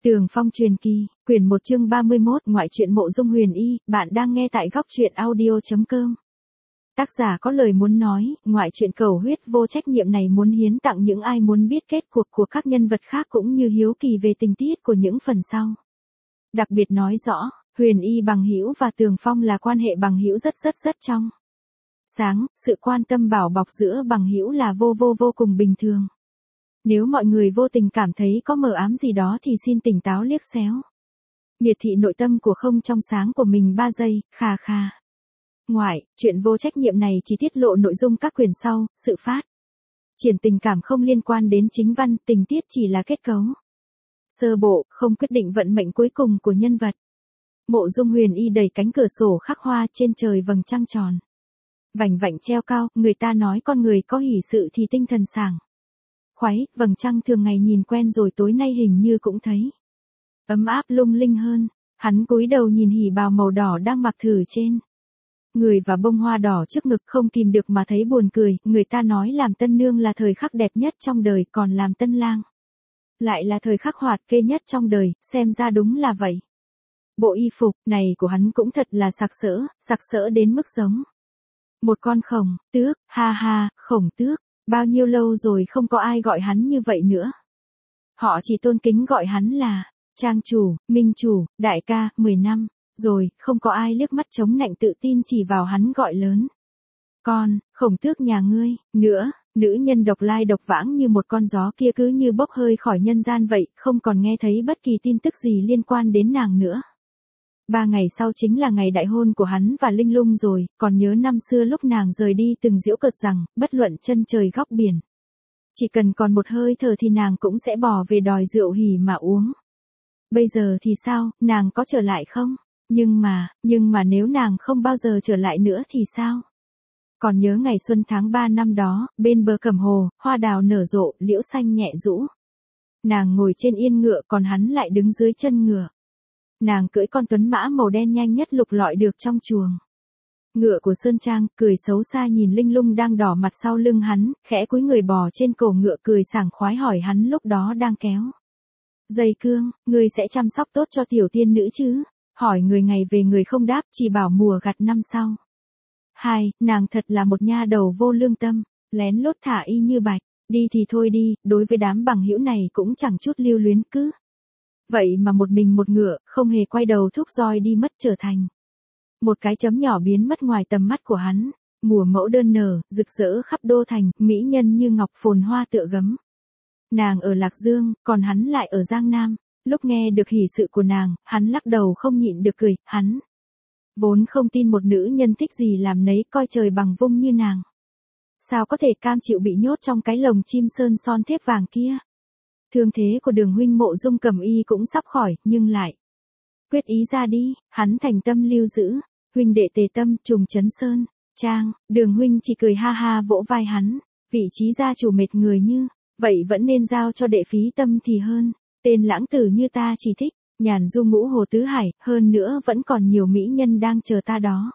Tường Phong truyền kỳ, quyển 1 chương 31, ngoại truyện Mộ Dung Huyền Y, bạn đang nghe tại góc truyện audio.com. Tác giả có lời muốn nói, ngoại truyện cầu huyết vô trách nhiệm này muốn hiến tặng những ai muốn biết kết cuộc của các nhân vật khác cũng như hiếu kỳ về tình tiết của những phần sau. Đặc biệt nói rõ, Huyền Y bằng hữu và Tường Phong là quan hệ bằng hữu rất trong sáng, sự quan tâm bảo bọc giữa bằng hữu là vô cùng bình thường. Nếu mọi người vô tình cảm thấy có mờ ám gì đó thì xin tỉnh táo liếc xéo. Miệt thị nội tâm của không trong sáng của mình 3 giây, khà. Ngoại, chuyện vô trách nhiệm này chỉ tiết lộ nội dung các quyển sau, sự phát triển tình cảm không liên quan đến chính văn, tình tiết chỉ là kết cấu sơ bộ, không quyết định vận mệnh cuối cùng của nhân vật. Mộ Dung Huyền Y đẩy cánh cửa sổ khắc hoa trên trời vầng trăng tròn vành vạnh treo cao, người ta nói con người có hỷ sự thì tinh thần sảng khoái, vầng trăng thường ngày nhìn quen rồi tối nay hình như cũng thấy ấm áp lung linh hơn. Hắn cúi đầu nhìn hỉ bào màu đỏ đang mặc thử trên người và bông hoa đỏ trước ngực, không kìm được mà thấy buồn cười. Người ta nói làm tân nương là thời khắc đẹp nhất trong đời, còn làm tân lang lại là thời khắc hoạt kê nhất trong đời, xem ra đúng là vậy. Bộ y phục này của hắn cũng thật là sặc sỡ đến mức giống một con khổng tước, ha, khổng tước. Bao nhiêu lâu rồi không có ai gọi hắn như vậy nữa. Họ chỉ tôn kính gọi hắn là trang chủ, minh chủ, đại ca. 10 năm rồi, không có ai liếc mắt chống nạnh tự tin chỉ vào hắn gọi lớn. Con, khổng tước nhà ngươi, nữa, nữ nhân độc lai độc vãng như một con gió kia cứ như bốc hơi khỏi nhân gian vậy, không còn nghe thấy bất kỳ tin tức gì liên quan đến nàng nữa. 3 ngày sau chính là ngày đại hôn của hắn và Linh Lung rồi, còn nhớ năm xưa lúc nàng rời đi từng giễu cợt rằng, bất luận chân trời góc biển. Chỉ cần còn một hơi thở thì nàng cũng sẽ bỏ về đòi rượu hỉ mà uống. Bây giờ thì sao, nàng có trở lại không? Nhưng mà nếu nàng không bao giờ trở lại nữa thì sao? Còn nhớ ngày xuân tháng 3 năm đó, bên bờ Cẩm Hồ, hoa đào nở rộ, liễu xanh nhẹ rũ. Nàng ngồi trên yên ngựa còn hắn lại đứng dưới chân ngựa. Nàng cưỡi con tuấn mã màu đen nhanh nhất lục lọi được trong chuồng ngựa của Sơn Trang, cười xấu xa nhìn Linh Lung đang đỏ mặt sau lưng hắn, khẽ cúi người bò trên cổ ngựa cười sảng khoái hỏi hắn lúc đó đang kéo dây cương, ngươi sẽ chăm sóc tốt cho tiểu tiên nữ chứ? Hỏi người ngày về người không đáp, chỉ bảo mùa gặt năm sau. Nàng thật là một nha đầu vô lương tâm, lén lút thả y như bạch, đi thì thôi đi, đối với đám bằng hữu này cũng chẳng chút lưu luyến cứ. Vậy mà một mình một ngựa, không hề quay đầu thúc roi đi mất, trở thành một cái chấm nhỏ biến mất ngoài tầm mắt của hắn. Mùa mẫu đơn nở, rực rỡ khắp đô thành, mỹ nhân như ngọc phồn hoa tựa gấm. Nàng ở Lạc Dương, còn hắn lại ở Giang Nam. Lúc nghe được hỷ sự của nàng, hắn lắc đầu không nhịn được cười. Hắn vốn không tin một nữ nhân thích gì làm nấy, coi trời bằng vung như nàng. Sao có thể cam chịu bị nhốt trong cái lồng chim sơn son thép vàng kia? Thương thế của Đường huynh Mộ Dung Cẩm Y cũng sắp khỏi, nhưng lại quyết ý ra đi. Hắn thành tâm lưu giữ. Huynh đệ Tề Tâm, Trùng Trấn Sơn Trang. Đường huynh chỉ cười ha vỗ vai hắn. Vị trí gia chủ mệt người như vậy vẫn nên giao cho đệ Phí Tâm thì hơn. Tên lãng tử như ta chỉ thích nhàn du ngũ hồ tứ hải, hơn nữa vẫn còn nhiều mỹ nhân đang chờ ta đó.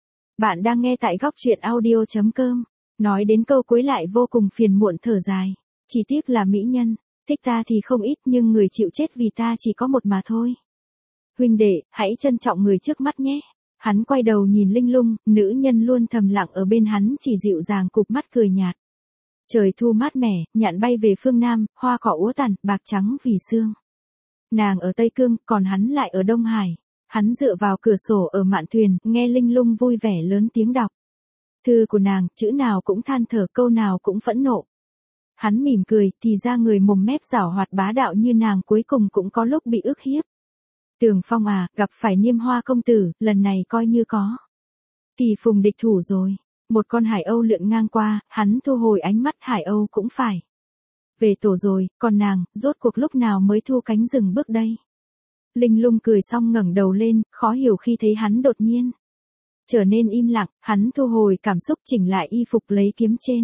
Bạn đang nghe tại góc truyện audio.com. Nói đến câu cuối lại vô cùng phiền muộn thở dài. Chỉ tiếc là mỹ nhân thích ta thì không ít, nhưng người chịu chết vì ta chỉ có một mà thôi. Huynh đệ, hãy trân trọng người trước mắt nhé. Hắn quay đầu nhìn Linh Lung, nữ nhân luôn thầm lặng ở bên hắn chỉ dịu dàng cụp mắt cười nhạt. Trời thu mát mẻ, nhạn bay về phương Nam, hoa cỏ úa tàn, bạc trắng vì sương. Nàng ở Tây Cương, còn hắn lại ở Đông Hải. Hắn dựa vào cửa sổ ở mạn thuyền, nghe Linh Lung vui vẻ lớn tiếng đọc thư của nàng, chữ nào cũng than thở, câu nào cũng phẫn nộ. Hắn mỉm cười, thì ra người mồm mép giảo hoạt bá đạo như nàng cuối cùng cũng có lúc bị ức hiếp. Tường Phong à, gặp phải Niêm Hoa công tử, lần này coi như có kỳ phùng địch thủ rồi. Một con hải âu lượn ngang qua, hắn thu hồi ánh mắt, hải âu cũng phải về tổ rồi, còn nàng, rốt cuộc lúc nào mới thu cánh dừng bước đây? Linh Lung cười xong ngẩng đầu lên, khó hiểu khi thấy hắn đột nhiên trở nên im lặng. Hắn thu hồi cảm xúc, chỉnh lại y phục, lấy kiếm trên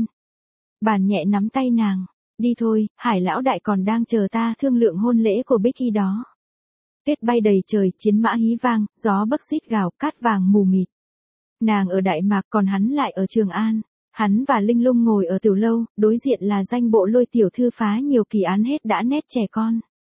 bàn nhẹ nắm tay nàng. Đi thôi, Hải lão đại còn đang chờ ta thương lượng hôn lễ của Bích đó. Tuyết bay đầy trời, chiến mã hí vang, gió bấc rít gào, cát vàng mù mịt. Nàng ở Đại Mạc còn hắn lại ở Trường An. Hắn và Linh Lung ngồi ở tiểu lâu, đối diện là danh bộ Lôi tiểu thư phá nhiều kỳ án hết đã nét trẻ con.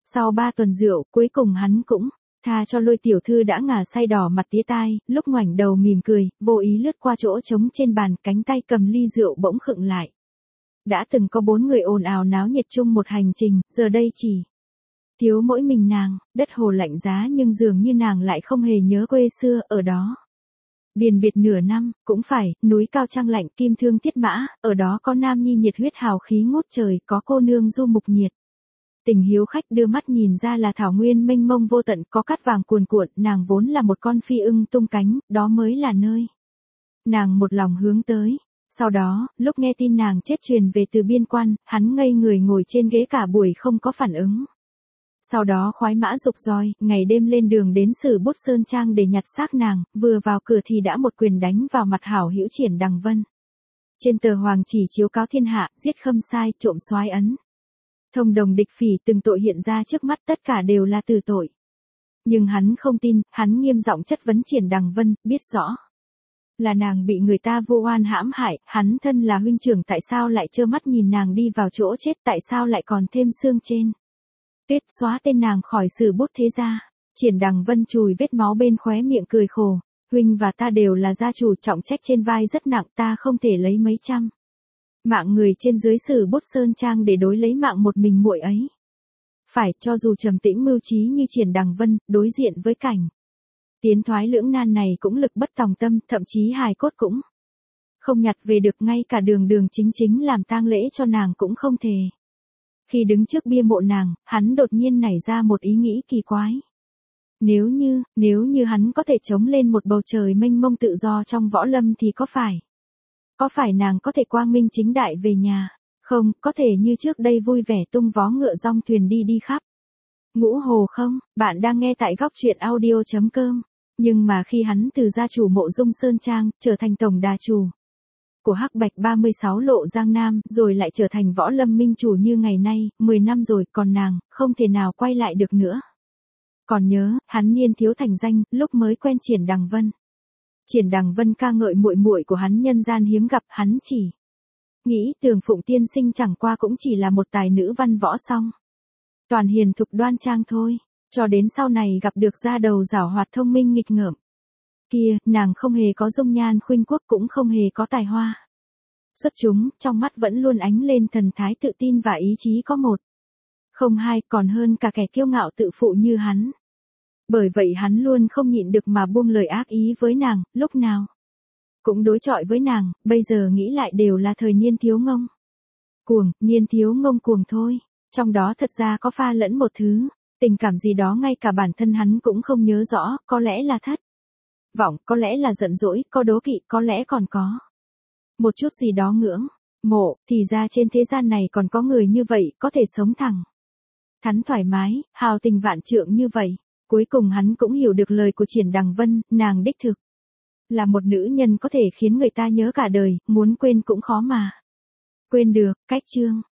Sau 3 tuần rượu, cuối cùng hắn cũng tha cho Lôi tiểu thư đã ngả say đỏ mặt tía tai, lúc ngoảnh đầu mỉm cười, vô ý lướt qua chỗ trống trên bàn, cánh tay cầm ly rượu bỗng khựng lại. Đã từng có 4 người ồn ào náo nhiệt chung một hành trình, giờ đây chỉ thiếu mỗi mình nàng, đất hồ lạnh giá nhưng dường như nàng lại không hề nhớ quê xưa, ở đó. Biền biệt nửa năm, cũng phải, núi cao trăng lạnh, kim thương thiết mã, ở đó có nam nhi nhiệt huyết hào khí ngút trời, có cô nương du mục nhiệt. Tình hiếu khách đưa mắt nhìn ra là thảo nguyên mênh mông vô tận, có cát vàng cuồn cuộn, nàng vốn là một con phi ưng tung cánh, đó mới là nơi nàng một lòng hướng tới. Sau đó, lúc nghe tin nàng chết truyền về từ biên quan, hắn ngây người ngồi trên ghế cả buổi không có phản ứng. Sau đó khoái mã dục roi, ngày đêm lên đường đến Sử Bút Sơn Trang để nhặt xác nàng, vừa vào cửa thì đã một quyền đánh vào mặt hảo hữu Triển Đằng Vân. Trên tờ hoàng chỉ chiếu cáo thiên hạ, giết khâm sai, trộm soái ấn. Thông đồng địch phỉ, từng tội hiện ra trước mắt, tất cả đều là tử tội. Nhưng hắn không tin, hắn nghiêm giọng chất vấn Triển Đằng Vân, biết rõ là nàng bị người ta vu oan hãm hại, hắn thân là huynh trưởng tại sao lại trơ mắt nhìn nàng đi vào chỗ chết, tại sao lại còn thêm xương trên tuyết, xóa tên nàng khỏi Sử Bút thế gia. Triển Đằng Vân chùi vết máu bên khóe miệng cười khổ, huynh và ta đều là gia chủ, trọng trách trên vai rất nặng, ta không thể lấy mấy trăm mạng người trên dưới Sử Bút Sơn Trang để đối lấy mạng một mình muội ấy. Phải, cho dù trầm tĩnh mưu trí như Triển Đằng Vân, đối diện với cảnh tiến thoái lưỡng nan này cũng lực bất tòng tâm, thậm chí hài cốt cũng không nhặt về được, ngay cả đường đường chính chính làm tang lễ cho nàng cũng không thể. Khi đứng trước bia mộ nàng, hắn đột nhiên nảy ra một ý nghĩ kỳ quái. Nếu như hắn có thể chống lên một bầu trời mênh mông tự do trong võ lâm thì có phải nàng có thể quang minh chính đại về nhà, không, có thể như trước đây vui vẻ tung vó ngựa dong thuyền đi khắp Ngũ Hồ không? Bạn đang nghe tại góc truyện audio.com. Nhưng mà khi hắn từ gia chủ Mộ Dung Sơn Trang, trở thành tổng đà chủ của Hắc Bạch 36 lộ Giang Nam, rồi lại trở thành võ lâm minh chủ như ngày nay, 10 năm rồi, còn nàng, không thể nào quay lại được nữa. Còn nhớ, hắn niên thiếu thành danh, lúc mới quen Triển Đằng Vân. Triển Đằng Vân ca ngợi muội muội của hắn nhân gian hiếm gặp, hắn chỉ nghĩ Tường Phụng tiên sinh chẳng qua cũng chỉ là một tài nữ văn võ song toàn hiền thục đoan trang thôi, cho đến sau này gặp được gia đầu giảo hoạt thông minh nghịch ngợm. Kia, nàng không hề có dung nhan khuynh quốc, cũng không hề có tài hoa xuất chúng, trong mắt vẫn luôn ánh lên thần thái tự tin và ý chí có một không hai, còn hơn cả kẻ kiêu ngạo tự phụ như hắn. Bởi vậy hắn luôn không nhịn được mà buông lời ác ý với nàng, lúc nào cũng đối chọi với nàng, bây giờ nghĩ lại đều là thời niên thiếu ngông cuồng, niên thiếu ngông cuồng thôi. Trong đó thật ra có pha lẫn một thứ tình cảm gì đó ngay cả bản thân hắn cũng không nhớ rõ, có lẽ là thất vọng, có lẽ là giận dỗi, có đố kỵ, có lẽ còn có một chút gì đó ngưỡng mộ, thì ra trên thế gian này còn có người như vậy, có thể sống thẳng thắn thoải mái, hào tình vạn trượng như vậy. Cuối cùng hắn cũng hiểu được lời của Triển Đằng Vân, nàng đích thực là một nữ nhân có thể khiến người ta nhớ cả đời, muốn quên cũng khó mà quên được. Cách chương